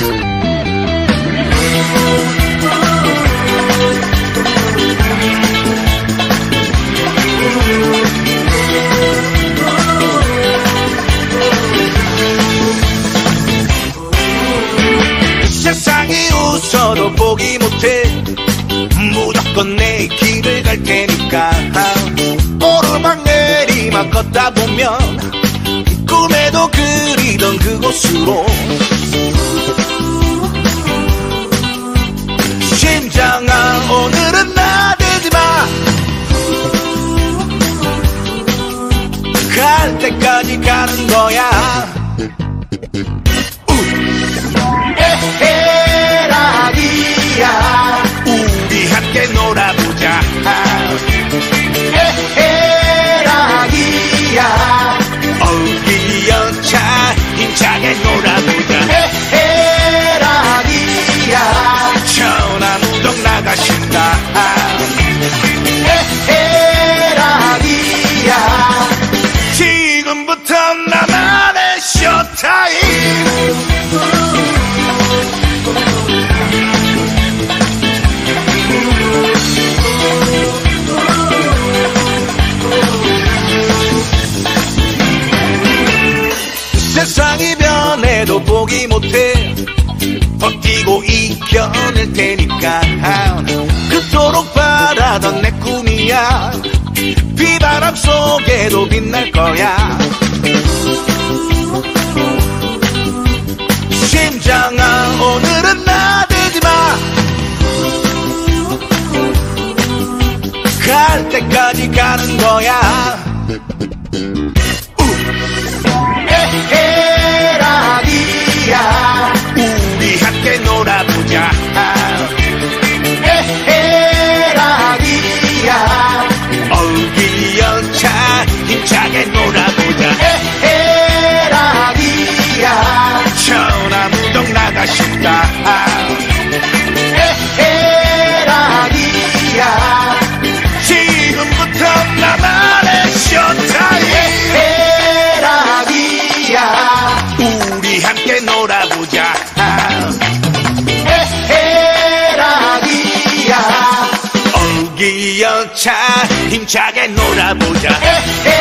세상이 웃어도 포기 못해. 무조건 내 길을 갈 테니까. 오르막 내리막 걷다 보면 꿈에도 그리던 그곳으로. 심장아 오늘은 나대지마. 갈 때까지 가는 거야. 에헤라기야 우리 함께 놀아보자. 에헤라기야 얼기 연차 힘차게 놀아보자. 에헤라기야 천안우동 나가신다. 에헤라기야 지금부터 나만의 쇼타임. 세상이 변해도 포기 못해. 버티고 이겨낼 테니까. 그토록 바라던 내 꿈이야. 비바람 속에도 빛날 거야. 심장아 오늘은 나대지마. 갈 때까지 가는 거야. 에헤라기야 우리 함께 놀아보자. 에헤라기야 얼기 연차 힘차게 놀아보자. 에헤라기야 천안우동 나가신다. 에헤라기야 지금부터 나만의 쇼타임. 우리 함께 놀아보자. 에헤라기야 얼기 연차 힘차게 놀아보자.